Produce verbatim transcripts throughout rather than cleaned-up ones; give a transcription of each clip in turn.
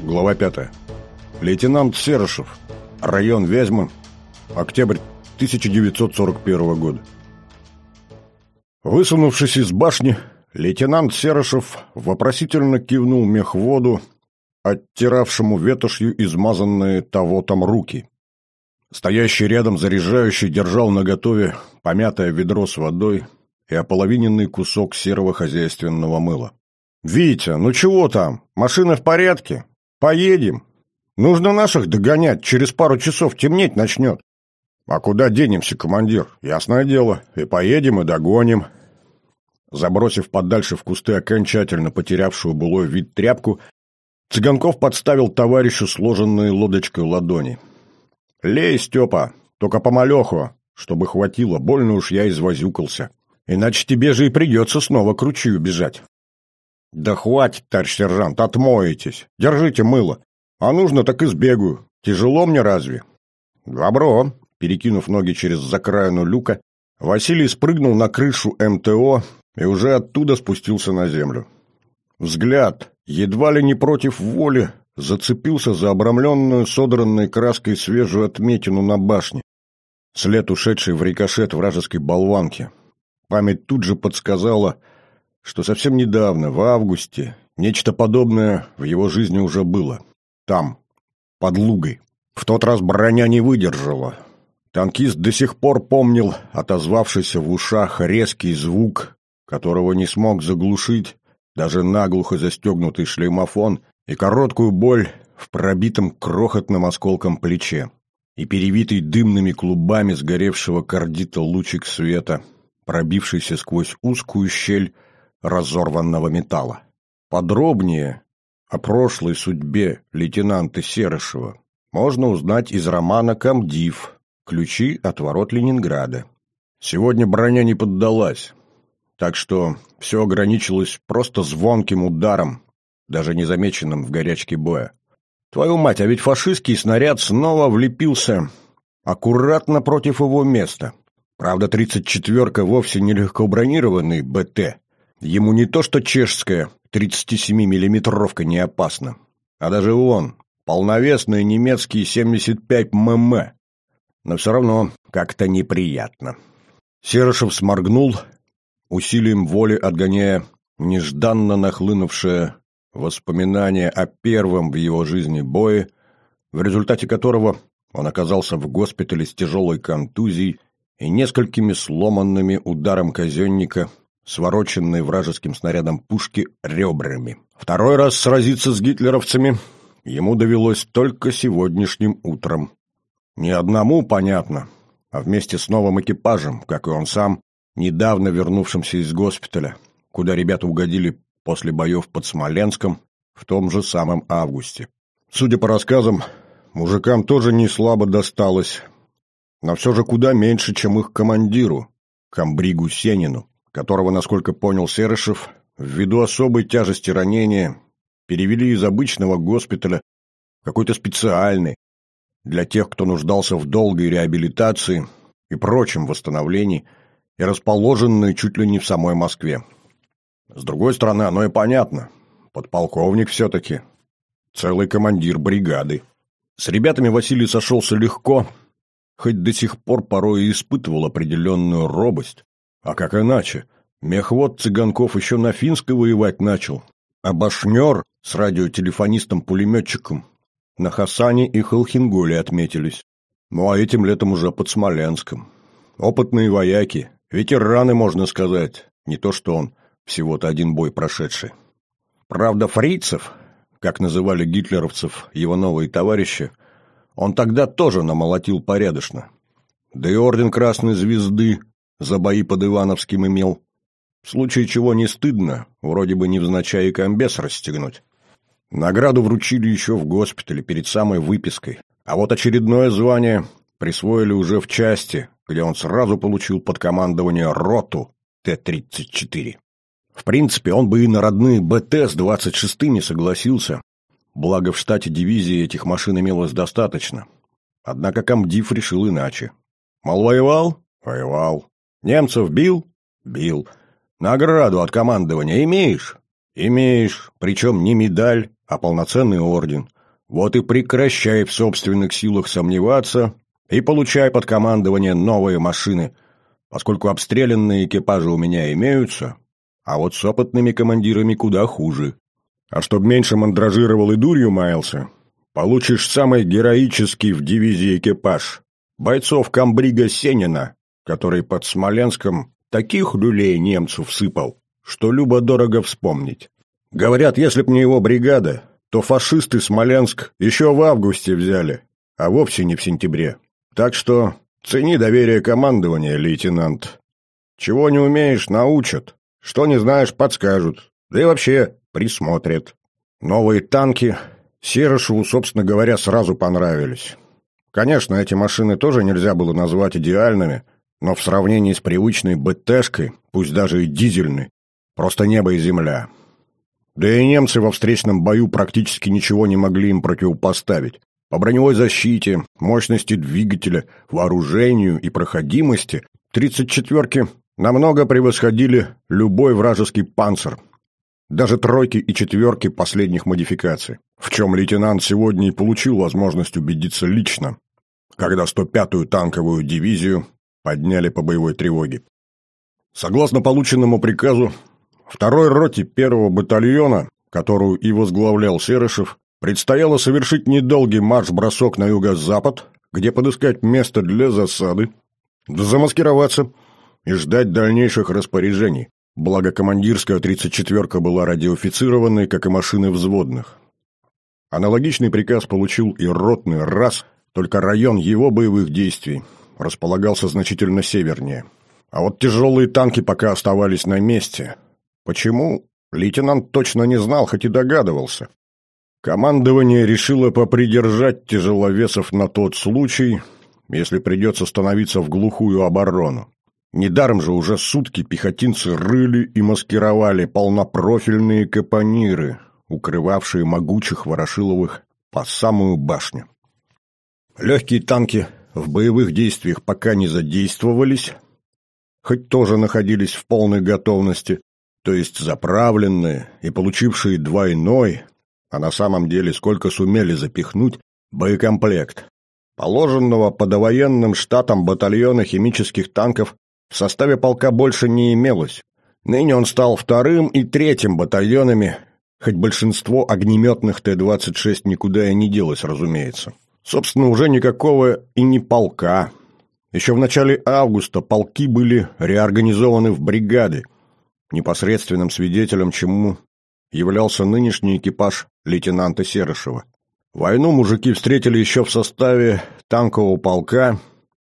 Глава пятая. Лейтенант Серышев. Район Вязьмы. Октябрь тысяча девятьсот сорок первого года. Высунувшись из башни, лейтенант Серышев вопросительно кивнул мехводу, оттиравшему ветошью измазанные того там руки. Стоящий рядом заряжающий держал наготове помятое ведро с водой и ополовиненный кусок серого хозяйственного мыла. «Витя, ну чего там? Машина в порядке? Поедем. Нужно наших догонять, через пару часов темнеть начнет». «А куда денемся, командир? Ясное дело, и поедем, и догоним». Забросив подальше в кусты окончательно потерявшую былой вид тряпку, Цыганков подставил товарищу сложенные лодочкой ладони. «Лей, Степа, только помалеху, чтобы хватило, больно уж я извозюкался. Иначе тебе же и придется снова к ручью бежать». «Да хватит, товарищ сержант, отмоетесь. Держите мыло. А нужно, так и сбегаю. Тяжело мне разве?» «Добро». Перекинув ноги через закраину люка, Василий спрыгнул на крышу эм тэ о и уже оттуда спустился на землю. Взгляд, едва ли не против воли, зацепился за обрамленную содранной краской свежую отметину на башне. След, ушедший в рикошет вражеской болванки. Память тут же подсказала, что совсем недавно, в августе, нечто подобное в его жизни уже было. Там, под Лугой. В тот раз броня не выдержала. Танкист до сих пор помнил отозвавшийся в ушах резкий звук, которого не смог заглушить даже наглухо застегнутый шлемофон, и короткую боль в пробитом крохотным осколком плече, и перевитый дымными клубами сгоревшего кардита лучик света, пробившийся сквозь узкую щель разорванного металла. Подробнее о прошлой судьбе лейтенанта Серышева можно узнать из романа «Комдив. Ключи от ворот Ленинграда». Сегодня броня не поддалась, так что все ограничилось просто звонким ударом, даже незамеченным в горячке боя. Твою мать, а ведь фашистский снаряд снова влепился аккуратно против его места. Правда, тридцать четвёрка вовсе не легкобронированный бэ тэ. Ему не то что чешская тридцатисемимиллиметровка не опасна, а даже он, полновесный немецкий семьдесят пять эм эм. Но все равно как-то неприятно. Серышев сморгнул, усилием воли отгоняя нежданно нахлынувшее воспоминание о первом в его жизни бое, в результате которого он оказался в госпитале с тяжелой контузией и несколькими сломанными ударом казенника, свороченной вражеским снарядом пушки ребрами. Второй раз сразиться с гитлеровцами ему довелось только сегодняшним утром. Не одному, понятно, а вместе с новым экипажем, как и он сам, недавно вернувшимся из госпиталя, куда ребята угодили после боев под Смоленском в том же самом августе. Судя по рассказам, мужикам тоже не слабо досталось, но все же куда меньше, чем их командиру, комбригу Сенину, которого, насколько понял Серышев, ввиду особой тяжести ранения перевели из обычного госпиталя в какой-то специальный, для тех, кто нуждался в долгой реабилитации и прочем восстановлении, и расположенный чуть ли не в самой Москве. С другой стороны, оно и понятно. Подполковник все-таки. Целый командир бригады. С ребятами Василий сошелся легко, хоть до сих пор порой и испытывал определенную робость. А как иначе? Мехвод Цыганков еще на Финской воевать начал, а башнер с радиотелефонистом-пулеметчиком на Хасане и Холхенголе отметились. Ну а этим летом уже под Смоленском. Опытные вояки, ветераны, можно сказать, не то что он, всего-то один бой прошедший. Правда, фрицев, как называли гитлеровцев его новые товарищи, он тогда тоже намолотил порядочно. Да и орден Красной Звезды за бои под Ивановским имел. В случае чего не стыдно, вроде бы невзначай и комбез расстегнуть. Награду вручили еще в госпитале перед самой выпиской, а вот очередное звание присвоили уже в части, где он сразу получил под командование роту Т тридцать четыре. В принципе, он бы и на родные бэ тэ с двадцать шестыми согласился, благо в штате дивизии этих машин имелось достаточно. Однако комдив решил иначе. Мол, воевал? Воевал. Немцев бил? Бил. Награду от командования имеешь? Имеешь, причем не медаль, а полноценный орден. Вот и прекращай в собственных силах сомневаться и получай под командование новые машины, поскольку обстрелянные экипажи у меня имеются, а вот с опытными командирами куда хуже. А чтоб меньше мандражировал и дурью маялся, получишь самый героический в дивизии экипаж бойцов комбрига Сенина, который под Смоленском таких люлей немцу всыпал, что любо-дорого вспомнить. Говорят, если б не его бригада, то фашисты Смоленск еще в августе взяли, а вовсе не в сентябре. Так что цени доверие командования, лейтенант. Чего не умеешь, научат. Что не знаешь, подскажут. Да и вообще присмотрят. Новые танки Серышеву, собственно говоря, сразу понравились. Конечно, эти машины тоже нельзя было назвать идеальными, но в сравнении с привычной БТшкой, пусть даже и дизельной, просто небо и земля. Да и немцы во встречном бою практически ничего не могли им противопоставить. По броневой защите, мощности двигателя, вооружению и проходимости тридцать четвёрки намного превосходили любой вражеский панцир. Даже тройки и четверки последних модификаций, в чем лейтенант сегодня и получил возможность убедиться лично, когда сто пятую танковую дивизию подняли по боевой тревоге. Согласно полученному приказу, второй роте первого батальона, которую и возглавлял Серышев, предстояло совершить недолгий марш-бросок на юго-запад, где подыскать место для засады, замаскироваться и ждать дальнейших распоряжений. Благо командирская тридцать четвёрка была радиоофицированной, как и машины взводных. Аналогичный приказ получил и ротный РАС, только район его боевых действий располагался значительно севернее. А вот тяжелые танки пока оставались на месте. Почему? Лейтенант точно не знал, хоть и догадывался. Командование решило попридержать тяжеловесов на тот случай, если придется становиться в глухую оборону. Недаром же уже сутки пехотинцы рыли и маскировали полнопрофильные капониры, укрывавшие могучих Ворошиловых по самую башню. Легкие танки в боевых действиях пока не задействовались, хоть тоже находились в полной готовности, то есть заправленные и получившие двойной, а на самом деле сколько сумели запихнуть, боекомплект. Положенного по довоенным штатам батальона химических танков в составе полка больше не имелось. Ныне он стал вторым и третьим батальонами, хоть большинство огнеметных Т двадцать шесть никуда и не делось, разумеется. Собственно, уже никакого и не полка. Еще в начале августа полки были реорганизованы в бригады, непосредственным свидетелем чему являлся нынешний экипаж лейтенанта Серышева. Войну мужики встретили еще в составе танкового полка,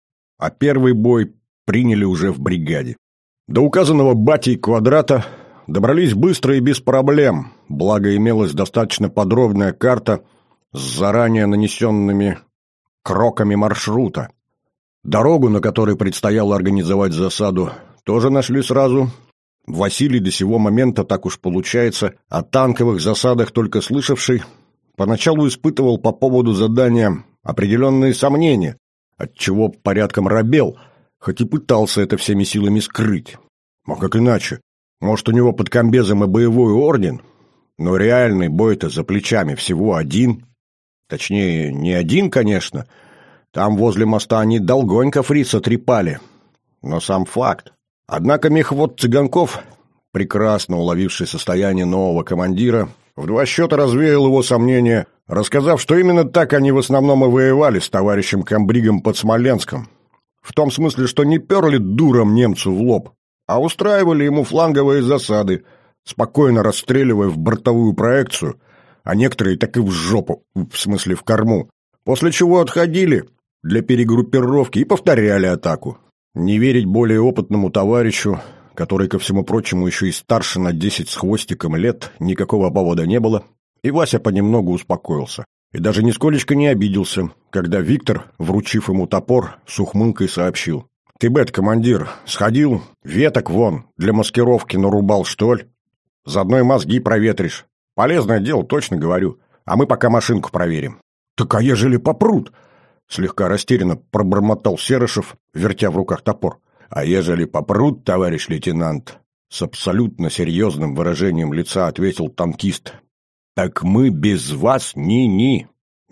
а первый бой приняли уже в бригаде. До указанного батей квадрата добрались быстро и без проблем, благо имелась достаточно подробная карта с заранее нанесенными кроками маршрута. Дорогу, на которой предстояло организовать засаду, тоже нашли сразу. Василий до сего момента, так уж получается, о танковых засадах только слышавший, поначалу испытывал по поводу задания определенные сомнения, отчего порядком робел, хоть и пытался это всеми силами скрыть. А как иначе? Может, у него под комбезом и боевой орден? Но реальный бой-то за плечами всего один. Точнее, не один, конечно. Там возле моста они долгонько фрица трепали. Но сам факт. Однако мехвод Цыганков, прекрасно уловивший состояние нового командира, в два счета развеял его сомнения, рассказав, что именно так они в основном и воевали с товарищем комбригом под Смоленском. В том смысле, что не перли дуром немцу в лоб, а устраивали ему фланговые засады, спокойно расстреливая в бортовую проекцию, а некоторые так и в жопу, в смысле в корму, после чего отходили для перегруппировки и повторяли атаку. Не верить более опытному товарищу, который, ко всему прочему, еще и старше на десять с хвостиком лет, никакого повода не было, и Вася понемногу успокоился. И даже нисколечко не обиделся, когда Виктор, вручив ему топор, с ухмылкой сообщил: «Ты, бэт, командир, сходил, веток вон, для маскировки нарубал, что ли? Заодно и мозги проветришь. Полезное дело, точно говорю, а мы пока машинку проверим». «Так а ежели попрут?» — слегка растерянно пробормотал Серышев, вертя в руках топор. «А ежели попрут, товарищ лейтенант?» — с абсолютно серьезным выражением лица ответил танкист. «Так мы без вас ни-ни.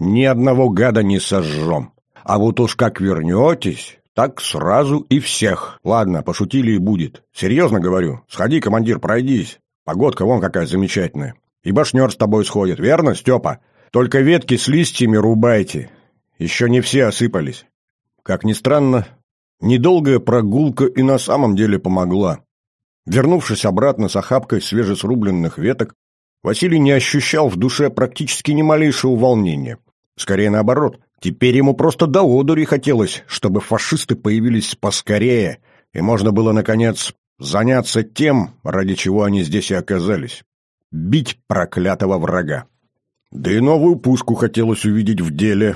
ни одного гада не сожжем. А вот уж как вернетесь, так сразу и всех. Ладно, пошутили и будет. Серьезно говорю, сходи, командир, пройдись. Погодка вон какая замечательная. И башнер с тобой сходит, верно, Степа? Только ветки с листьями рубайте. Еще не все осыпались. Как ни странно, недолгая прогулка и на самом деле помогла. Вернувшись обратно с охапкой свежесрубленных веток, Василий не ощущал в душе практически ни малейшего волнения. Скорее наоборот, теперь ему просто до одури хотелось, чтобы фашисты появились поскорее, и можно было, наконец, заняться тем, ради чего они здесь и оказались. Бить проклятого врага. Да и новую пушку хотелось увидеть в деле.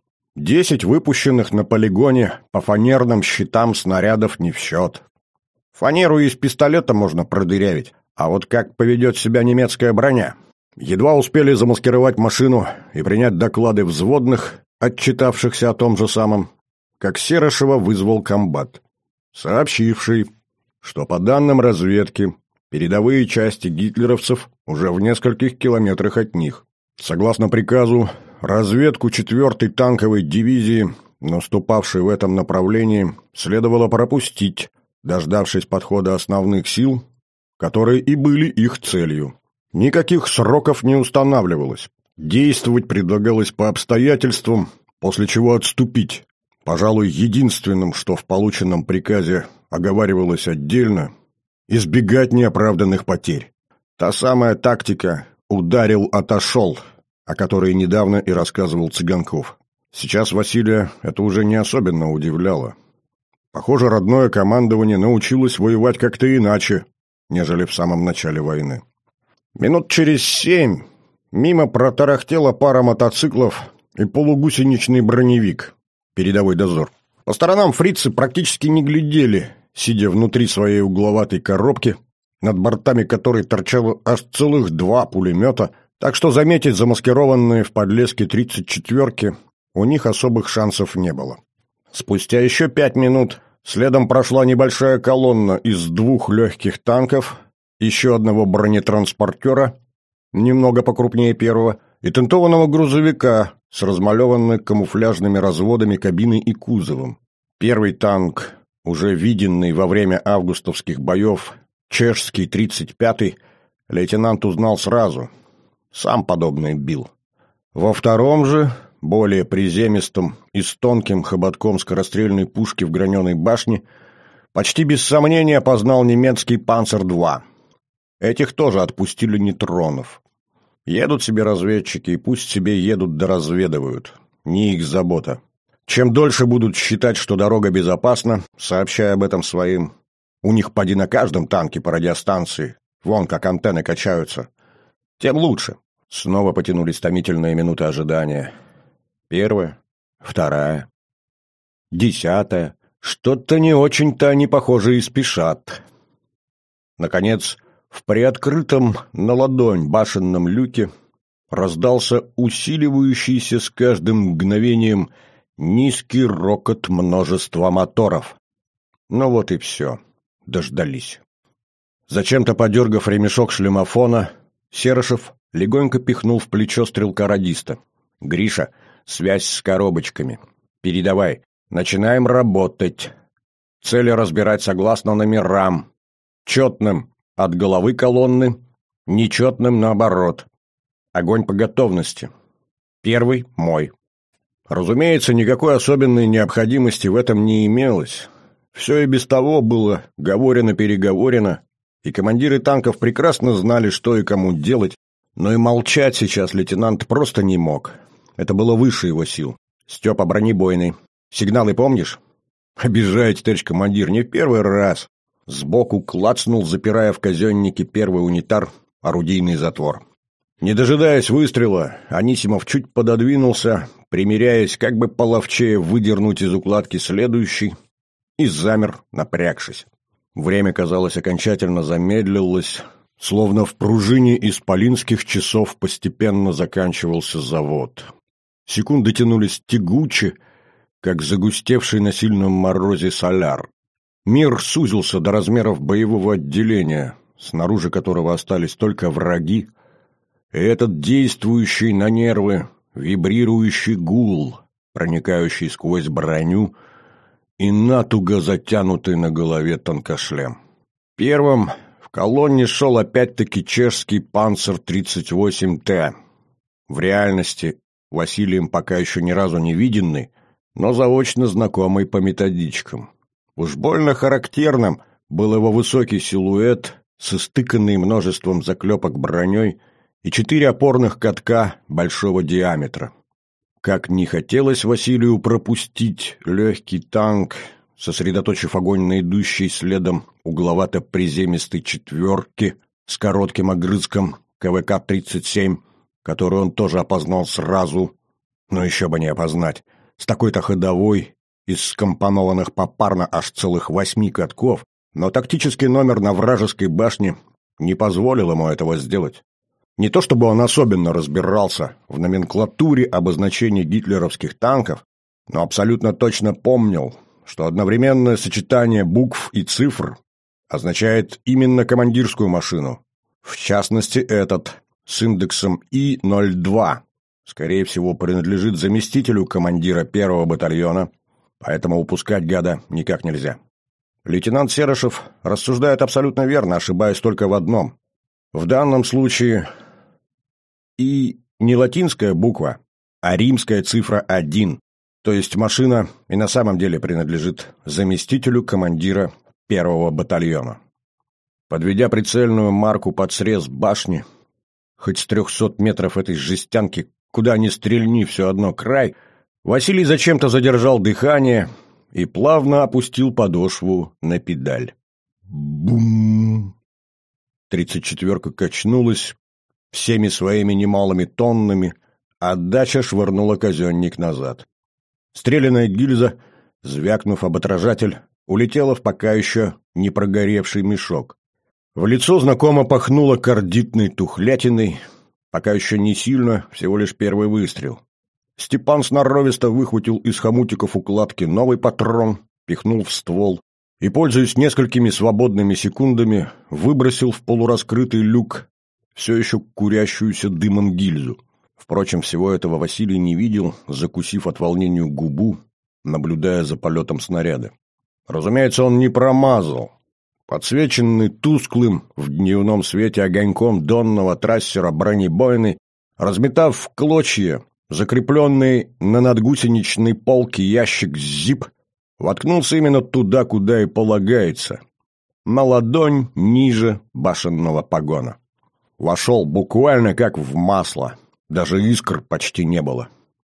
Десять выпущенных на полигоне по фанерным щитам снарядов не в счет. Фанеру из пистолета можно продырявить, а вот как поведет себя немецкая броня? Едва успели замаскировать машину и принять доклады взводных, отчитавшихся о том же самом, как Серышева вызвал комбат, сообщивший, что по данным разведки передовые части гитлеровцев уже в нескольких километрах от них. Согласно приказу, разведку четвёртой танковой дивизии, наступавшей в этом направлении, следовало пропустить, дождавшись подхода основных сил, которые и были их целью. Никаких сроков не устанавливалось. Действовать предлагалось по обстоятельствам, после чего отступить. Пожалуй, единственным, что в полученном приказе оговаривалось отдельно, избегать неоправданных потерь. Та самая тактика «ударил, отошел», о которой недавно и рассказывал Цыганков. Сейчас Василия это уже не особенно удивляло. Похоже, родное командование научилось воевать как-то иначе, нежели в самом начале войны. Минут через семь мимо протарахтела пара мотоциклов и полугусеничный броневик, передовой дозор. По сторонам фрицы практически не глядели, сидя внутри своей угловатой коробки, над бортами которой торчало аж целых два пулемета, так что заметить замаскированные в подлеске тридцать четвёрки у них особых шансов не было. Спустя еще пять минут следом прошла небольшая колонна из двух легких танков, еще одного бронетранспортера, немного покрупнее первого, и тентованного грузовика с размалеванными камуфляжными разводами кабины и кузовом. Первый танк, уже виденный во время августовских боев, чешский тридцать пятый, лейтенант узнал сразу. Сам подобный бил. Во втором же, более приземистом и с тонким хоботком скорострельной пушки в граненой башне, почти без сомнения опознал немецкий «Панцер два». Этих тоже отпустили, не тронув. Едут себе разведчики, и пусть себе едут да разведывают. Не их забота. Чем дольше будут считать, что дорога безопасна, сообщая об этом своим, у них поди на каждом танке по радиостанции, вон как антенны качаются, тем лучше. Снова потянулись томительные минуты ожидания. Первая, вторая, десятая. Что-то не очень-то они, похоже, и спешат. Наконец, в приоткрытом на ладонь башенном люке раздался усиливающийся с каждым мгновением низкий рокот множества моторов. Ну вот и все. Дождались. Зачем-то подергав ремешок шлемофона, Серышев легонько пихнул в плечо стрелка-радиста. «Гриша, связь с коробочками. Передавай. Начинаем работать. Цели разбирать согласно номерам. Четным от головы колонны, нечетным наоборот. Огонь по готовности. Первый — мой». Разумеется, никакой особенной необходимости в этом не имелось. Все и без того было говорено-переговорено, и командиры танков прекрасно знали, что и кому делать, но и молчать сейчас лейтенант просто не мог. Это было выше его сил. «Степа, бронебойный. Сигналы помнишь?» «Обижаете, товарищ командир, не в первый раз». Сбоку клацнул, запирая в казеннике первый унитар, орудийный затвор. Не дожидаясь выстрела, Анисимов чуть пододвинулся, примеряясь, как бы половчее выдернуть из укладки следующий, и замер, напрягшись. Время, казалось, окончательно замедлилось, словно в пружине исполинских часов постепенно заканчивался завод. Секунды тянулись тягуче, как загустевший на сильном морозе соляр. Мир сузился до размеров боевого отделения, снаружи которого остались только враги, и этот действующий на нервы вибрирующий гул, проникающий сквозь броню и натуго затянутый на голове тонкошлем. Первым в колонне шел опять-таки чешский «Панцер тридцать восемь Т». В реальности Василием пока еще ни разу не виденный, но заочно знакомый по методичкам. Уж больно характерным был его высокий силуэт с истыканной множеством заклепок броней и четыре опорных катка большого диаметра. Как не хотелось Василию пропустить легкий танк, сосредоточив огонь на идущей следом угловато-приземистой четверке с коротким огрызком ка вэ ка тридцать семь, которую он тоже опознал сразу, но еще бы не опознать, с такой-то ходовой, из скомпонованных попарно аж целых восьми катков, но тактический номер на вражеской башне не позволил ему этого сделать. Не то чтобы он особенно разбирался в номенклатуре обозначений гитлеровских танков, но абсолютно точно помнил, что одновременное сочетание букв и цифр означает именно командирскую машину, в частности этот, с индексом И ноль два, скорее всего, принадлежит заместителю командира первого батальона, поэтому упускать гада никак нельзя. Лейтенант Серышев рассуждает абсолютно верно, ошибаясь только в одном. В данном случае И не латинская буква, а римская цифра один, то есть машина и на самом деле принадлежит заместителю командира первого батальона. Подведя прицельную марку под срез башни, хоть с трехсот метров этой жестянки, куда ни стрельни, все одно край, Василий зачем-то задержал дыхание и плавно опустил подошву на педаль. Бум! Тридцать четверка качнулась всеми своими немалыми тоннами, а отдача швырнула казенник назад. Стреляная гильза, звякнув об отражатель, улетела в пока еще не прогоревший мешок. В лицо знакомо пахнуло кардитной тухлятиной, пока еще не сильно, всего лишь первый выстрел. Степан сноровисто выхватил из хомутиков укладки новый патрон, пихнул в ствол и, пользуясь несколькими свободными секундами, выбросил в полураскрытый люк все еще курящуюся дымом гильзу. Впрочем, всего этого Василий не видел, закусив от волнения губу, наблюдая за полетом снаряда. Разумеется, он не промазал. Подсвеченный тусклым в дневном свете огоньком донного трассера бронебойный, разметав в клочья закрепленный на надгусеничной полке ящик зип, воткнулся именно туда, куда и полагается, на ладонь ниже башенного погона. Вошел буквально как в масло, даже искр почти не было.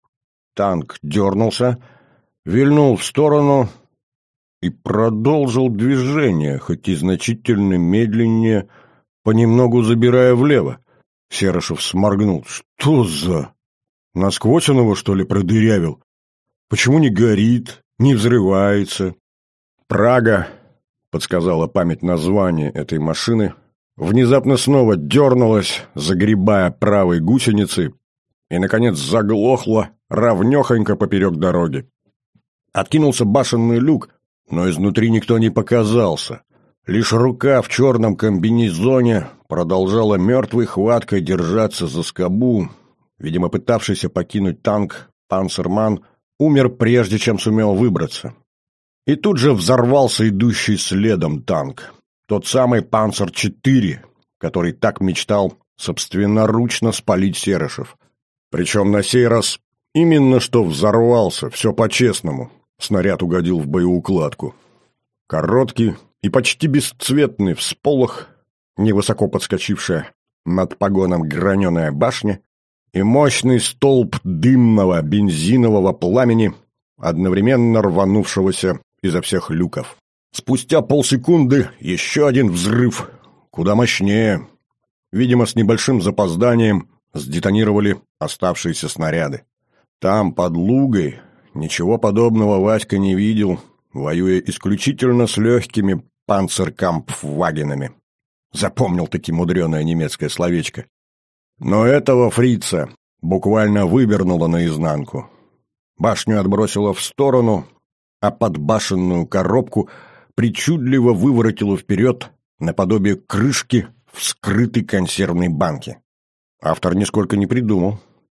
Танк дернулся, вильнул в сторону и продолжил движение, хоть и значительно медленнее, понемногу забирая влево. Серышев сморгнул. Что за... Насквозь он его, что ли, продырявил? Почему не горит, не взрывается? «Прага», — подсказала память название этой машины, внезапно снова дернулась, загребая правой гусеницей, и, наконец, заглохла равнехонько поперек дороги. Откинулся башенный люк, но изнутри никто не показался. Лишь рука в черном комбинезоне продолжала мертвой хваткой держаться за скобу. Видимо, пытавшийся покинуть танк «Панцерман» умер прежде, чем сумел выбраться. И тут же взорвался идущий следом танк. Тот самый «Панцер четыре», который так мечтал собственноручно спалить Серышев. Причем на сей раз именно что взорвался, все по-честному. Снаряд угодил в боеукладку. Короткий и почти бесцветный всполох, невысоко подскочившая над погоном граненая башня и мощный столб дымного бензинового пламени, одновременно рванувшегося изо всех люков. Спустя полсекунды еще один взрыв, куда мощнее. Видимо, с небольшим запозданием сдетонировали оставшиеся снаряды. Там, под Лугой, ничего подобного Васька не видел, воюя исключительно с легкими панцеркампфвагенами. Запомнил-таки мудреное немецкое словечко. Но этого фрица буквально вывернуло наизнанку. Башню отбросило в сторону, а подбашенную коробку причудливо выворотило вперед наподобие крышки вскрытой консервной банки. Автор нисколько не придумал.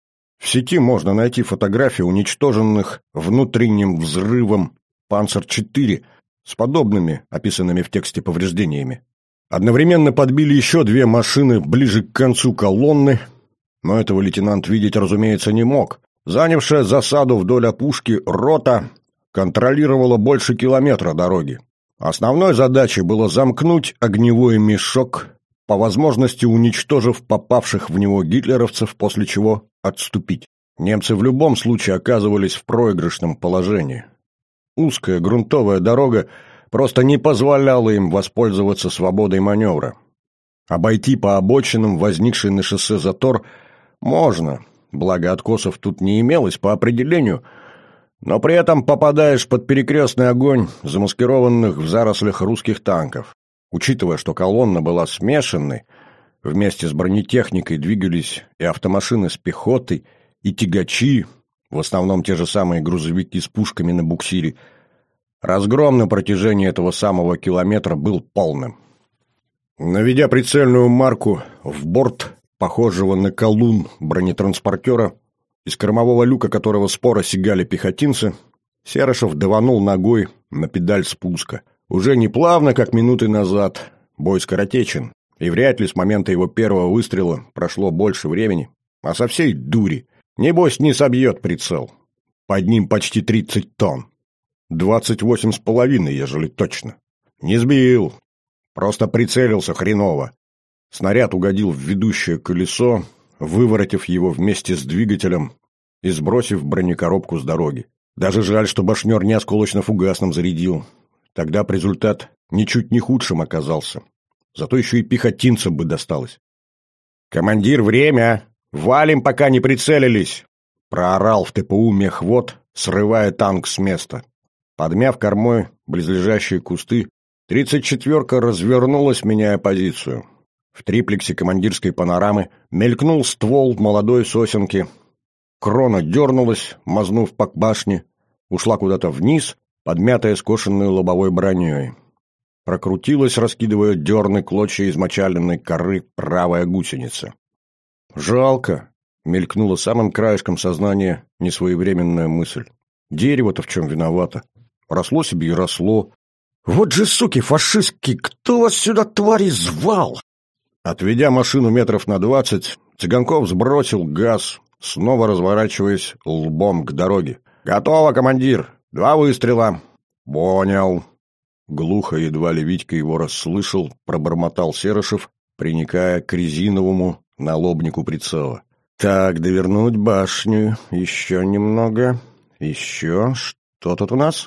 В сети можно найти фотографии уничтоженных внутренним взрывом «Панцер четыре» с подобными, описанными в тексте, повреждениями. Одновременно подбили еще две машины ближе к концу колонны, но этого лейтенант видеть, разумеется, не мог. Занявшая засаду вдоль опушки рота контролировала больше километра дороги. Основной задачей было замкнуть огневой мешок, по возможности уничтожив попавших в него гитлеровцев, после чего отступить. Немцы в любом случае оказывались в проигрышном положении. Узкая грунтовая дорога просто не позволяла им воспользоваться свободой маневра. Обойти по обочинам возникший на шоссе затор можно, благо откосов тут не имелось по определению, но при этом попадаешь под перекрестный огонь замаскированных в зарослях русских танков. Учитывая, что колонна была смешанной, вместе с бронетехникой двигались и автомашины с пехотой, и тягачи, в основном те же самые грузовики с пушками на буксире, разгром на протяжении этого самого километра был полным. Наведя прицельную марку в борт похожего на колунн бронетранспортера, из кормового люка которого споро сигали пехотинцы, Серышев даванул ногой на педаль спуска. Уже не плавно, как минуты назад, бой скоротечен, и вряд ли с момента его первого выстрела прошло больше времени, а со всей дури. Небось, не собьет прицел. Под ним почти тридцать тонн. Двадцать восемь с половиной, ежели точно. Не сбил. Просто прицелился хреново. Снаряд угодил в ведущее колесо, выворотив его вместе с двигателем и сбросив бронекоробку с дороги. Даже жаль, что башнер не осколочно-фугасным зарядил. Тогда б результат ничуть не худшим оказался. Зато еще и пехотинцам бы досталось. «Командир, время! Валим, пока не прицелились!» — проорал в ТПУ мехвод, срывая танк с места. Подмяв кормой близлежащие кусты, тридцать четвёрка развернулась, меняя позицию. В триплексе командирской панорамы мелькнул ствол молодой сосенки. Крона дернулась, мазнув по башне, ушла куда-то вниз, подмятая скошенной лобовой броней. Прокрутилась, раскидывая дерны клочья измочаленной коры, правая гусеница. «Жалко», — мелькнула самым краешком сознания несвоевременная мысль. «Дерево-то в чем виновато? Росло себе и росло. Вот же, суки фашистки, кто вас сюда, твари, звал?» Отведя машину метров на двадцать, Цыганков сбросил газ, снова разворачиваясь лбом к дороге. «Готово, командир! Два выстрела!» «Понял!» Глухо, едва ли Витька его расслышал, пробормотал Серышев, приникая к резиновому налобнику прицела. «Так, довернуть башню. Еще немного. Еще. Что тут у нас?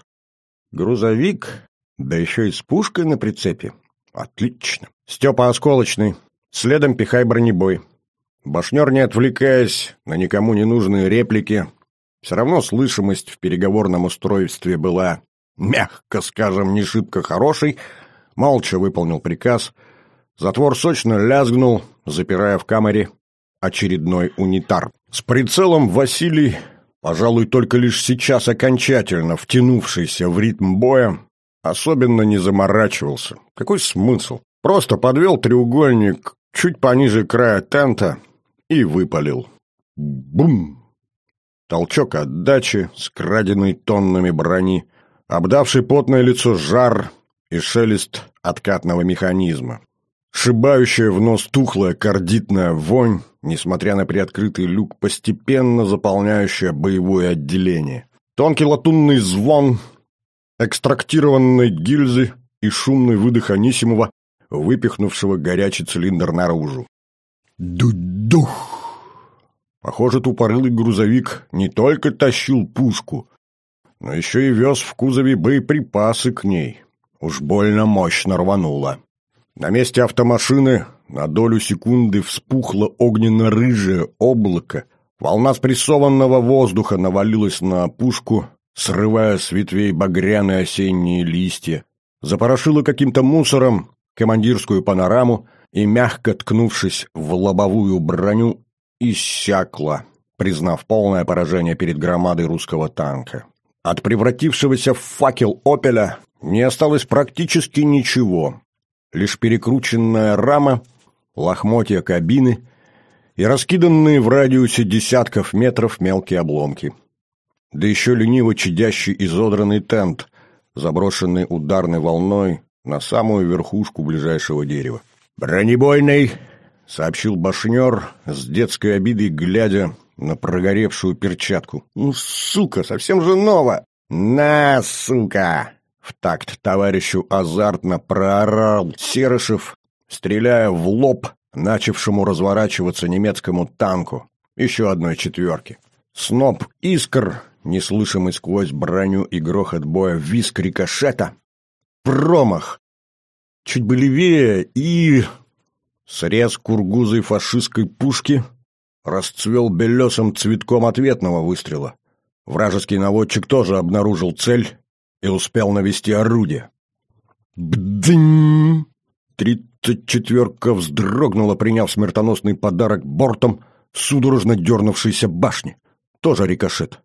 Грузовик? Да еще и с пушкой на прицепе. Отлично. Степа осколочный. Следом пихай бронебой». Башнер, не отвлекаясь на никому не нужные реплики, все равно слышимость в переговорном устройстве была, мягко скажем, не шибко хорошей, молча выполнил приказ. Затвор сочно лязгнул, запирая в камере очередной унитар. С прицелом Василий, пожалуй, только лишь сейчас окончательно втянувшийся в ритм боя, особенно не заморачивался. Какой смысл? Просто подвел треугольник чуть пониже края тента и выпалил. Бум! Толчок отдачи, скраденный тоннами брони, обдавший потное лицо жар и шелест откатного механизма. Шибающая в нос тухлая кардитная вонь, несмотря на приоткрытый люк, постепенно заполняющая боевое отделение. Тонкий латунный звон экстрактированной гильзы и шумный выдох Анисимова, выпихнувшего горячий цилиндр наружу. Ду-дух! Похоже, тупорылый грузовик не только тащил пушку, но еще и вез в кузове боеприпасы к ней. Уж больно мощно рвануло. На месте автомашины на долю секунды вспухло огненно-рыжее облако. Волна спрессованного воздуха навалилась на пушку, срывая с ветвей багряные осенние листья. Запорошила каким-то мусором командирскую панораму и, мягко ткнувшись в лобовую броню, иссякла, признав полное поражение перед громадой русского танка. От превратившегося в факел «Опеля» не осталось практически ничего. Лишь перекрученная рама, лохмотья кабины и раскиданные в радиусе десятков метров мелкие обломки. Да еще лениво чадящий изодранный тент, заброшенный ударной волной на самую верхушку ближайшего дерева. «Бронебойный!» — сообщил башнер с детской обидой, глядя на прогоревшую перчатку. «Ну, сука, совсем же ново!» «На, сука!» — в такт товарищу азартно проорал Серышев, стреляя в лоб начавшему разворачиваться немецкому танку, еще одной четверки. Сноп искр, неслышимый сквозь броню и грохот боя, визг рикошета. Промах! Чуть бы левее и... Срез кургузой фашистской пушки расцвел белесым цветком ответного выстрела. Вражеский наводчик тоже обнаружил цель и успел навести орудие. Бдынь! Тридцать четверка вздрогнула, приняв смертоносный подарок бортом судорожно дернувшейся башни. Тоже рикошет.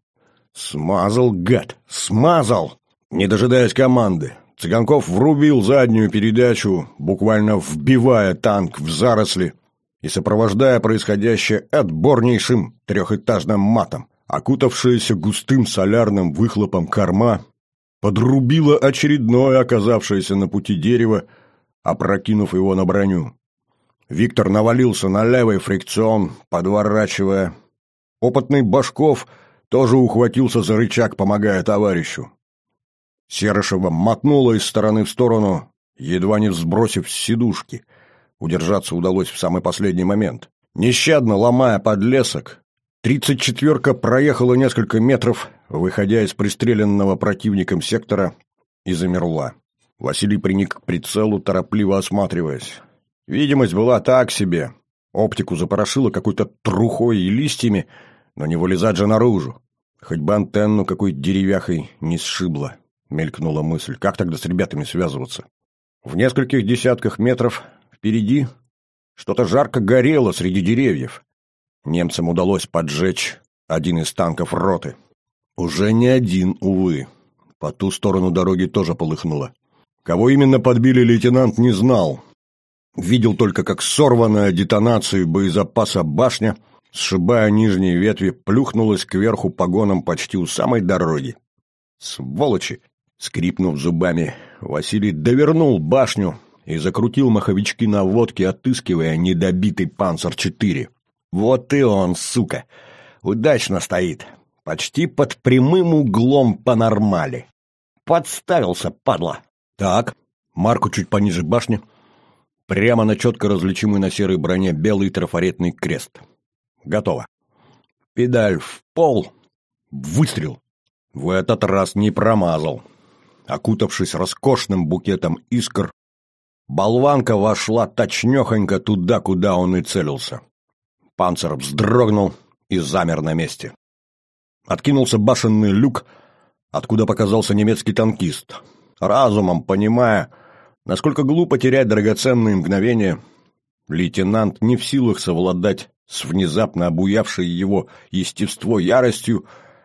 Смазал, гад, смазал! Не дожидаясь команды, Цыганков врубил заднюю передачу, буквально вбивая танк в заросли и сопровождая происходящее отборнейшим трехэтажным матом. Окутавшаяся густым солярным выхлопом корма подрубила очередное оказавшееся на пути дерево, опрокинув его на броню. Виктор навалился на левый фрикцион, подворачивая. Опытный Башков тоже ухватился за рычаг, помогая товарищу. Серышева мотнуло из стороны в сторону, едва не сбросив с сидушки. Удержаться удалось в самый последний момент. Нещадно ломая подлесок, тридцать четверка проехала несколько метров, выходя из пристреленного противником сектора, и замерла. Василий приник к прицелу, торопливо осматриваясь. Видимость была так себе. Оптику запорошило какой-то трухой и листьями, но не вылезать же наружу. Хоть бы антенну какой деревяхой не сшибло. Мелькнула мысль, как тогда с ребятами связываться? В нескольких десятках метров впереди что-то жарко горело среди деревьев. Немцам удалось поджечь один из танков роты. Уже не один, увы. По ту сторону дороги тоже полыхнуло. Кого именно подбили, лейтенант не знал. Видел только, как сорванная детонацией боезапаса башня, сшибая нижние ветви, плюхнулась кверху погоном почти у самой дороги. Сволочи! Скрипнув зубами, Василий довернул башню и закрутил маховички наводки, отыскивая недобитый «Панцер четыре». Вот и он, сука! Удачно стоит. Почти под прямым углом по нормали. Подставился, падла. Так, марку чуть пониже башни. Прямо на четко различимый на серой броне белый трафаретный крест. Готово. Педаль в пол. Выстрел. В этот раз не промазал. Окутавшись роскошным букетом искр, болванка вошла точнёхонько туда, куда он и целился. Панцер вздрогнул и замер на месте. Откинулся башенный люк, откуда показался немецкий танкист. Разумом понимая, насколько глупо терять драгоценные мгновения, лейтенант не в силах совладать с внезапно обуявшей его естество яростью,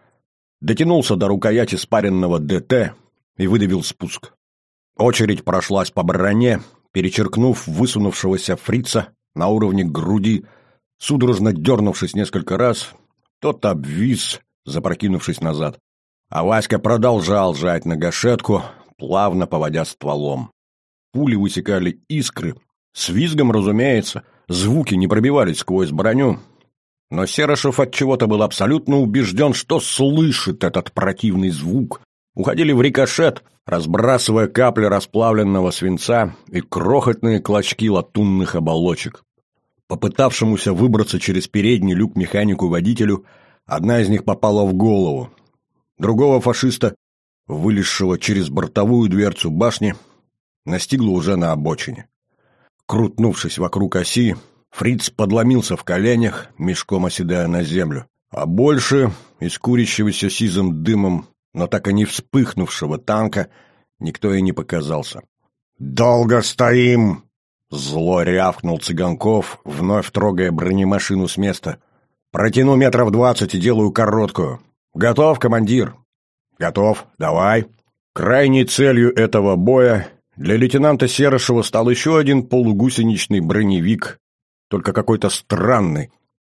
дотянулся до рукояти спаренного ДТ и выдавил спуск. Очередь прошлась по броне, перечеркнув высунувшегося фрица на уровне груди. Судорожно дернувшись несколько раз, тот обвис, запрокинувшись назад. А Васька продолжал жать на гашетку, плавно поводя стволом. Пули высекали искры. С визгом, разумеется, звуки не пробивались сквозь броню. Но Серышев отчего-то был абсолютно убежден, что слышит этот противный звук. Уходили в рикошет, разбрасывая капли расплавленного свинца и крохотные клочки латунных оболочек. Попытавшемуся выбраться через передний люк механику-водителю, одна из них попала в голову. Другого фашиста, вылезшего через бортовую дверцу башни, настигла уже на обочине. Крутнувшись вокруг оси, фриц подломился в коленях, мешком оседая на землю. А больше из курящегося сизым дымом, но так и не вспыхнувшего танка, никто и не показался. «Долго стоим!» — зло рявкнул Цыганков, вновь трогая бронемашину с места. «Протяну метров двадцать и делаю короткую. Готов, командир?» «Готов. Давай». Крайней целью этого боя для лейтенанта Серышева стал еще один полугусеничный броневик, только какой-то странный,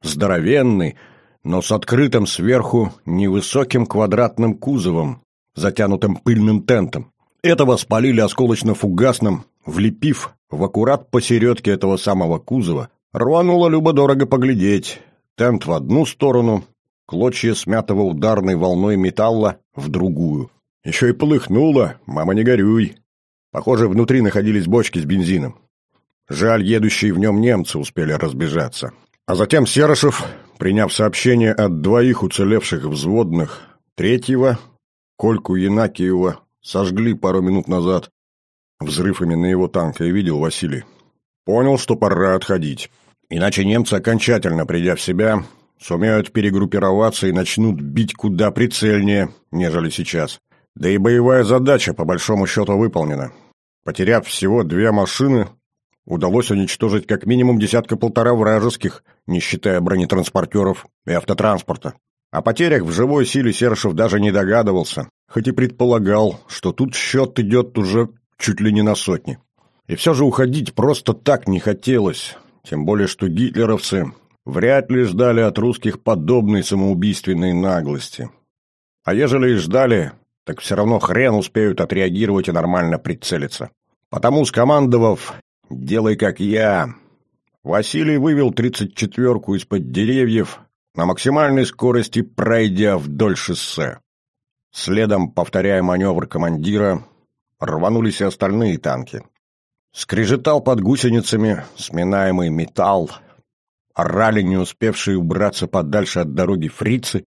здоровенный, но с открытым сверху невысоким квадратным кузовом, затянутым пыльным тентом. Этого спалили осколочно-фугасным, влепив в аккурат посередке этого самого кузова. Рвануло любо-дорого поглядеть. Тент в одну сторону, клочья смятого ударной волной металла в другую. Еще и полыхнуло, мама не горюй. Похоже, внутри находились бочки с бензином. Жаль, едущие в нем немцы успели разбежаться. А затем Серышев, приняв сообщение от двоих уцелевших взводных, третьего, Кольку Янакиева, сожгли пару минут назад. Взрыв именно его танка и видел Василий. Понял, что пора отходить. Иначе немцы, окончательно придя в себя, сумеют перегруппироваться и начнут бить куда прицельнее, нежели сейчас. Да и боевая задача, по большому счету, выполнена. Потеряв всего две машины, удалось уничтожить как минимум десятка-полтора вражеских, не считая бронетранспортеров и автотранспорта. О потерях в живой силе Серышев даже не догадывался, хоть и предполагал, что тут счет идет уже чуть ли не на сотни. И все же уходить просто так не хотелось, тем более что гитлеровцы вряд ли ждали от русских подобной самоубийственной наглости. А ежели и ждали, так все равно хрен успеют отреагировать и нормально прицелиться. Потому, скомандовав «делай как я», Василий вывел тридцать четвёрку из-под деревьев, на максимальной скорости пройдя вдоль шоссе. Следом, повторяя маневр командира, рванулись и остальные танки. Скрежетал под гусеницами сминаемый металл, орали не успевшие убраться подальше от дороги фрицы,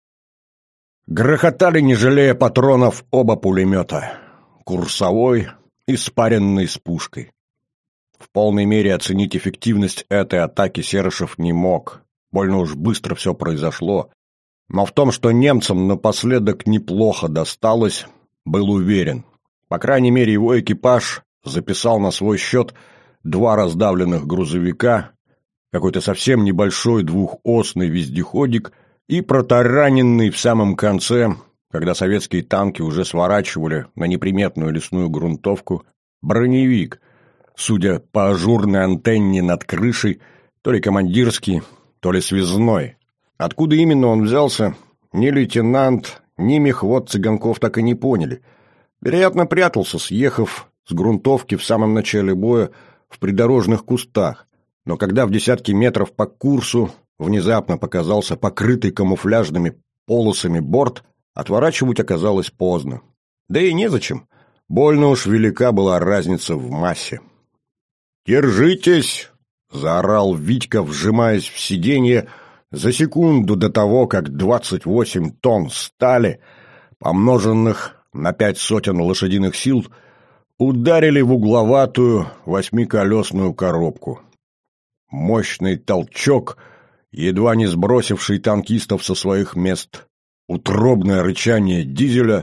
грохотали, не жалея патронов, оба пулемета, курсовой и спаренный с пушкой. В полной мере оценить эффективность этой атаки Серышев не мог, больно уж быстро все произошло, но в том, что немцам напоследок неплохо досталось, был уверен. По крайней мере, его экипаж записал на свой счет два раздавленных грузовика, какой-то совсем небольшой двухосный вездеходик и протараненный в самом конце, когда советские танки уже сворачивали на неприметную лесную грунтовку, броневик, судя по ажурной антенне над крышей, то ли командирский, то ли связной. Откуда именно он взялся, ни лейтенант, ни мехвод Цыганков так и не поняли. Вероятно, прятался, съехав с грунтовки в самом начале боя в придорожных кустах. Но когда в десятки метров по курсу внезапно показался покрытый камуфляжными полосами борт, отворачивать оказалось поздно. Да и незачем. Больно уж велика была разница в массе. «Держитесь!» — заорал Витька, вжимаясь в сиденье за секунду до того, как двадцать восемь тонн стали, помноженных на пять сотен лошадиных сил, ударили в угловатую восьмиколесную коробку. Мощный толчок, едва не сбросивший танкистов со своих мест, утробное рычание дизеля,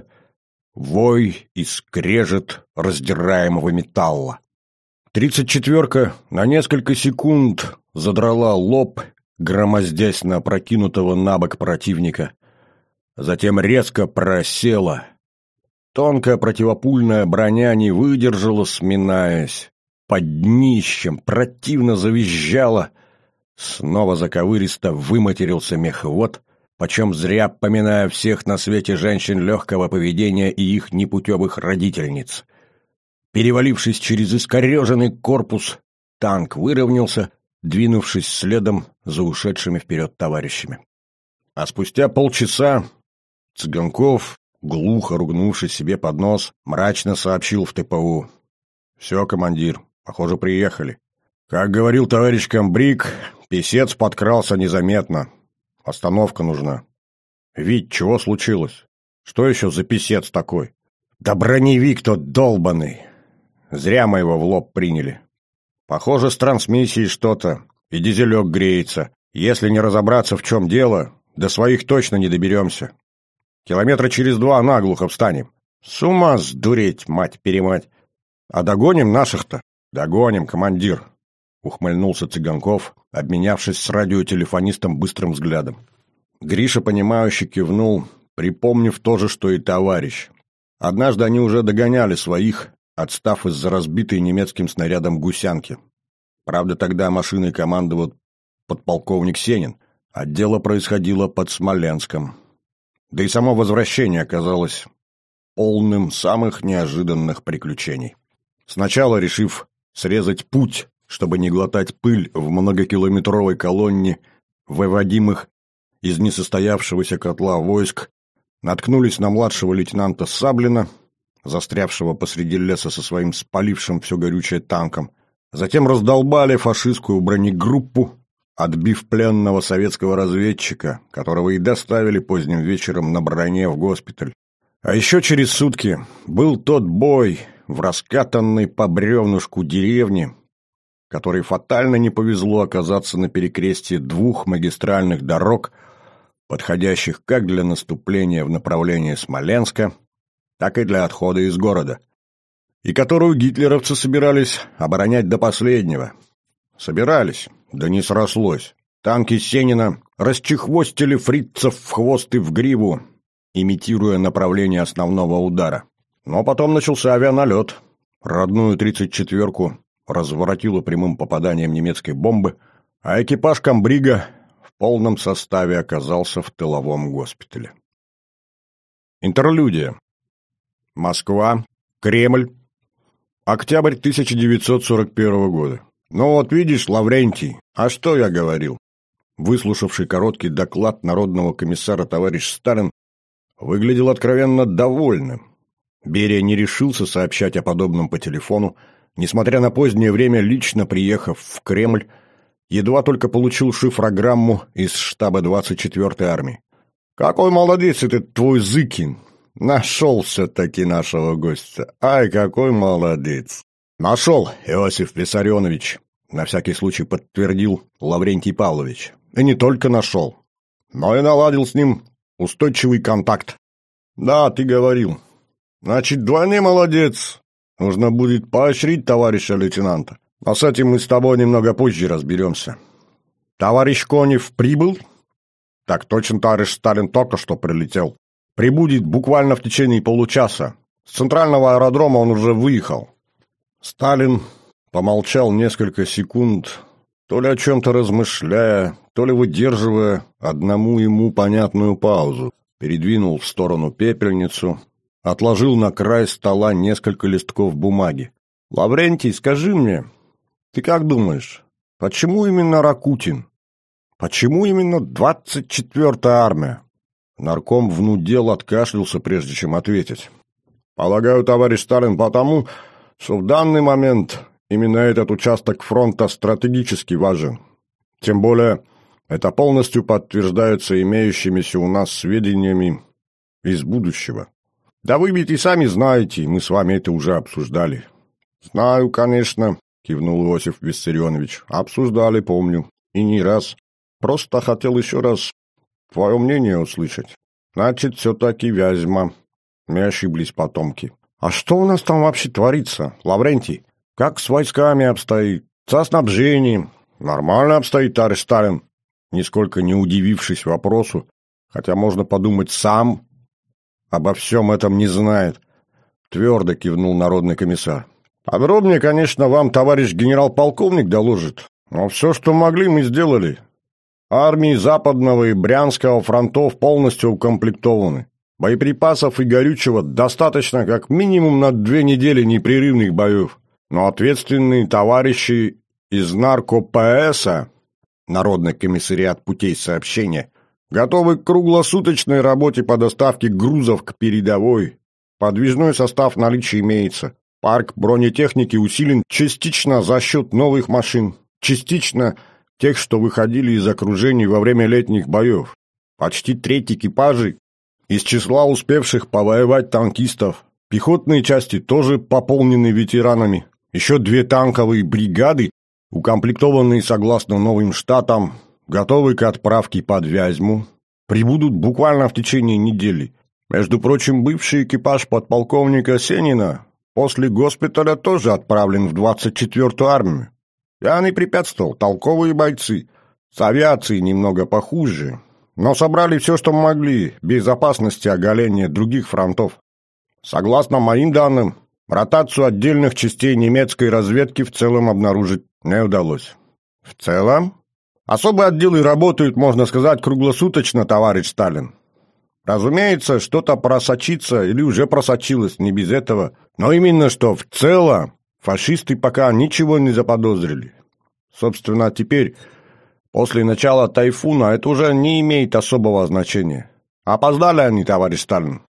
вой и скрежет раздираемого металла. Тридцать четверка на несколько секунд задрала лоб, громоздясь на опрокинутого на бок противника. Затем резко просела. Тонкая противопульная броня не выдержала, сминаясь. Под днищем противно завизжала. Снова заковыристо выматерился мехвод, почем зря поминая всех на свете женщин легкого поведения и их непутевых родительниц. Перевалившись через искореженный корпус, танк выровнялся, двинувшись следом за ушедшими вперед товарищами. А спустя полчаса Цыганков, глухо ругнувшись себе под нос, мрачно сообщил в ТПУ: «Все, командир, похоже, приехали. Как говорил товарищ комбриг, писец подкрался незаметно. Остановка нужна». «Вить, чего случилось? Что еще за писец такой?» «Да броневик тот долбаный. Зря мы его в лоб приняли. Похоже, с трансмиссией что-то, и дизелек греется. Если не разобраться, в чем дело, до своих точно не доберемся. Километра через два наглухо встанем. С ума сдуреть, мать-перемать. А догоним наших-то?» «Догоним, командир», — ухмыльнулся Цыганков, обменявшись с радиотелефонистом быстрым взглядом. Гриша, понимающе кивнул, припомнив то же, что и товарищ. Однажды они уже догоняли своих, отстав из-за разбитой немецким снарядом гусянки. Правда, тогда машиной командовал подполковник Сенин, а дело происходило под Смоленском. Да и само возвращение оказалось полным самых неожиданных приключений. Сначала, решив срезать путь, чтобы не глотать пыль в многокилометровой колонне, выводимых из несостоявшегося котла войск, наткнулись на младшего лейтенанта Саблина, застрявшего посреди леса со своим спалившим все горючее танком. Затем раздолбали фашистскую бронегруппу, отбив пленного советского разведчика, которого и доставили поздним вечером на броне в госпиталь. А еще через сутки был тот бой в раскатанной по бревнышку деревне, которой фатально не повезло оказаться на перекрестии двух магистральных дорог, подходящих как для наступления в направлении Смоленска, так и для отхода из города, и которую гитлеровцы собирались оборонять до последнего. Собирались, да не срослось. Танки Сенина расчехвостили фрицев в хвост и в гриву, имитируя направление основного удара. Но потом начался авианалет. Родную тридцать четвёрку разворотило прямым попаданием немецкой бомбы, а экипаж комбрига в полном составе оказался в тыловом госпитале. Интерлюдия. Москва. Кремль. Октябрь тысяча девятьсот сорок первого года. «Ну вот видишь, Лаврентий, а что я говорил?» Выслушавший короткий доклад народного комиссара товарищ Сталин выглядел откровенно довольным. Берия не решился сообщать о подобном по телефону, несмотря на позднее время, лично приехав в Кремль, едва только получил шифрограмму из штаба двадцать четвёртой армии. «Какой молодец этот твой Зыкин! Нашел все-таки нашего гостя! Ай, какой молодец!» «Нашел, Иосиф Виссарионович», — на всякий случай подтвердил Лаврентий Павлович. «И не только нашел, но и наладил с ним устойчивый контакт». «Да, ты говорил. Значит, двойный молодец. Нужно будет поощрить товарища лейтенанта. А с этим мы с тобой немного позже разберемся. Товарищ Конев прибыл?» «Так точно, товарищ Сталин только что прилетел. Прибудет буквально в течение получаса. С центрального аэродрома он уже выехал». Сталин помолчал несколько секунд, то ли о чем-то размышляя, то ли выдерживая одному ему понятную паузу. Передвинул в сторону пепельницу, отложил на край стола несколько листков бумаги. «Лаврентий, скажи мне, ты как думаешь, почему именно Ракутин? Почему именно двадцать четвёртая армия?» Нарком внудел, откашлялся, прежде чем ответить. «Полагаю, товарищ Сталин, потому, что в данный момент именно этот участок фронта стратегически важен. Тем более, это полностью подтверждается имеющимися у нас сведениями из будущего. Да вы ведь и сами знаете, мы с вами это уже обсуждали». «Знаю, конечно», — кивнул Иосиф Виссарионович. «Обсуждали, помню. И не раз. Просто хотел еще раз твое мнение услышать. Значит, все-таки Вязьма. Не ошиблись потомки. А что у нас там вообще творится, Лаврентий? Как с войсками обстоит? Со снабжением? Нормально обстоит, товарищ Сталин». Нисколько не удивившись вопросу, хотя можно подумать, сам обо всем этом не знает, твердо кивнул народный комиссар. «Подробнее, конечно, вам товарищ генерал-полковник доложит, но все, что могли, мы сделали. Армии Западного и Брянского фронтов полностью укомплектованы. Боеприпасов и горючего достаточно как минимум на две недели непрерывных боев. Но ответственные товарищи из нарко-ПСа, Народный комиссариат путей сообщения, готовы к круглосуточной работе по доставке грузов к передовой. Подвижной состав в наличии имеется. Парк бронетехники усилен частично за счет новых машин, частично тех, что выходили из окружений во время летних боев. Почти треть экипажей из числа успевших повоевать танкистов. Пехотные части тоже пополнены ветеранами. Еще две танковые бригады, укомплектованные согласно новым штатам, готовы к отправке под Вязьму, прибудут буквально в течение недели. Между прочим, бывший экипаж подполковника Сенина после госпиталя тоже отправлен в двадцать четвёртую армию. Я не препятствовал, толковые бойцы. С авиацией немного похуже, но собрали все, что могли, без опасности оголения других фронтов. Согласно моим данным, ротацию отдельных частей немецкой разведки в целом обнаружить не удалось. В целом? Особые отделы работают, можно сказать, круглосуточно, товарищ Сталин. Разумеется, что-то просочится или уже просочилось, не без этого. Но именно что в целом фашисты пока ничего не заподозрили. Собственно, теперь, после начала тайфуна, это уже не имеет особого значения. Опоздали они, товарищ Сталин.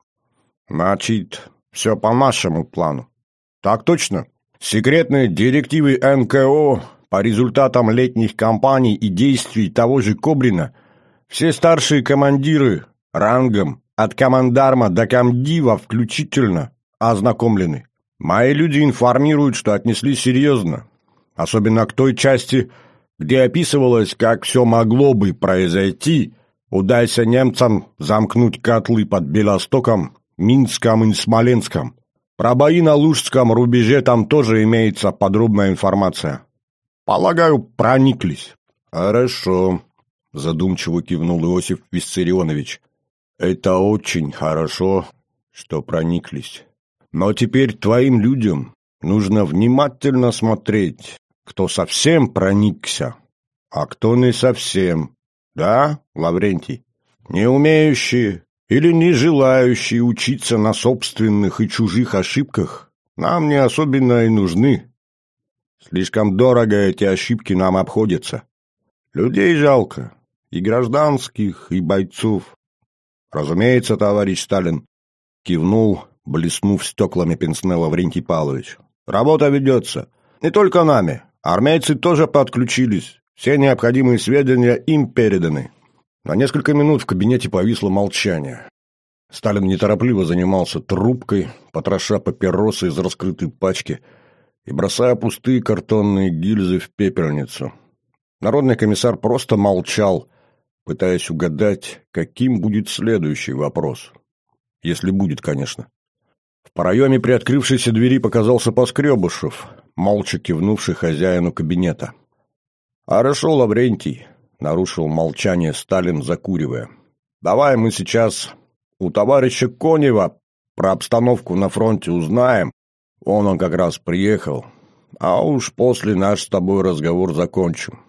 Значит, все по нашему плану. Так точно. Секретные директивы эн ка о по результатам летних кампаний и действий того же Кобрина все старшие командиры рангом от командарма до комдива включительно ознакомлены. Мои люди информируют, что отнеслись серьезно. Особенно к той части, где описывалось, как все могло бы произойти, удайся немцам замкнуть котлы под Белостоком, Минском и Смоленском. Про бои на Лужском рубеже там тоже имеется подробная информация. Полагаю, прониклись. Хорошо, задумчиво кивнул Иосиф Виссарионович. Это очень хорошо, что прониклись. Но теперь твоим людям нужно внимательно смотреть, кто совсем проникся, а кто не совсем. Да, Лаврентий? Не умеющие или не желающие учиться на собственных и чужих ошибках нам не особенно и нужны. Слишком дорого эти ошибки нам обходятся. Людей жалко, и гражданских, и бойцов. Разумеется, товарищ Сталин, кивнул, блеснув стеклами пенсне Лаврентий Павлович. Работа ведется. Не только нами. Армейцы тоже подключились. Все необходимые сведения им переданы. На несколько минут в кабинете повисло молчание. Сталин неторопливо занимался трубкой, потроша папиросы из раскрытой пачки и бросая пустые картонные гильзы в пепельницу. Народный комиссар просто молчал, пытаясь угадать, каким будет следующий вопрос. Если будет, конечно. В проеме приоткрывшейся двери показался Поскребышев, молча кивнувший хозяину кабинета. «Хорошо, Лаврентий», — нарушил молчание Сталин, закуривая. «Давай мы сейчас у товарища Конева про обстановку на фронте узнаем. Он он как раз приехал. А уж после наш с тобой разговор закончим.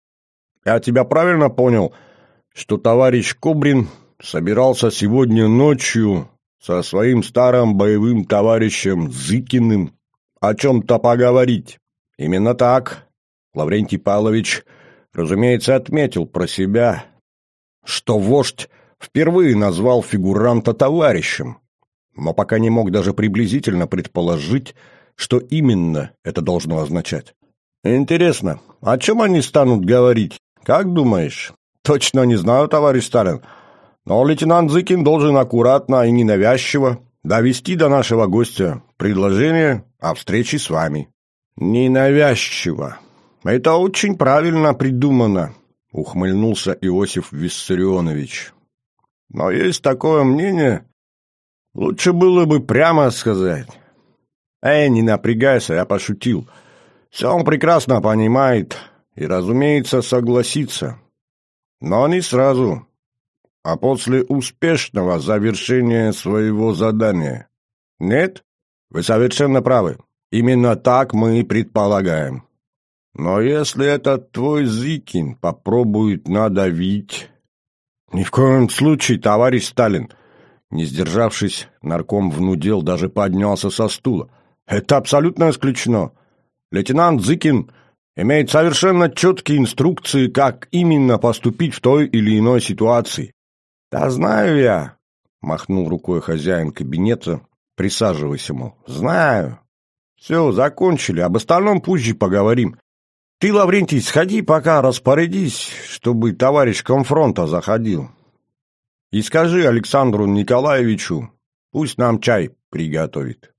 Я тебя правильно понял, что товарищ Кобрин собирался сегодня ночью со своим старым боевым товарищем Зыкиным о чем-то поговорить?» «Именно так». Лаврентий Павлович, разумеется, отметил про себя, что вождь впервые назвал фигуранта товарищем, но пока не мог даже приблизительно предположить, что именно это должно означать. «Интересно, о чем они станут говорить? Как думаешь?» «Точно не знаю, товарищ Сталин, но лейтенант Зыкин должен аккуратно и ненавязчиво довести до нашего гостя предложение о встрече с вами». «Ненавязчиво. Это очень правильно придумано», — ухмыльнулся Иосиф Виссарионович. «Но есть такое мнение, лучше было бы прямо сказать». «Эй, не напрягайся, я пошутил. Все он прекрасно понимает и, разумеется, согласится. Но не сразу, а после успешного завершения своего задания. Нет? Вы совершенно правы. Именно так мы и предполагаем. Но если этот твой Зыкин попробует надавить...» «Ни в коем случае, товарищ Сталин!» Не сдержавшись, нарком внудел, даже поднялся со стула. «Это абсолютно исключено. Лейтенант Зыкин имеет совершенно четкие инструкции, как именно поступить в той или иной ситуации». «Да знаю я», — махнул рукой хозяин кабинета, присаживайся, мол. «Знаю. Все, закончили, об остальном позже поговорим. Ты, Лаврентий, сходи пока, распорядись, чтобы товарищ комфронта заходил. И скажи Александру Николаевичу, пусть нам чай приготовит».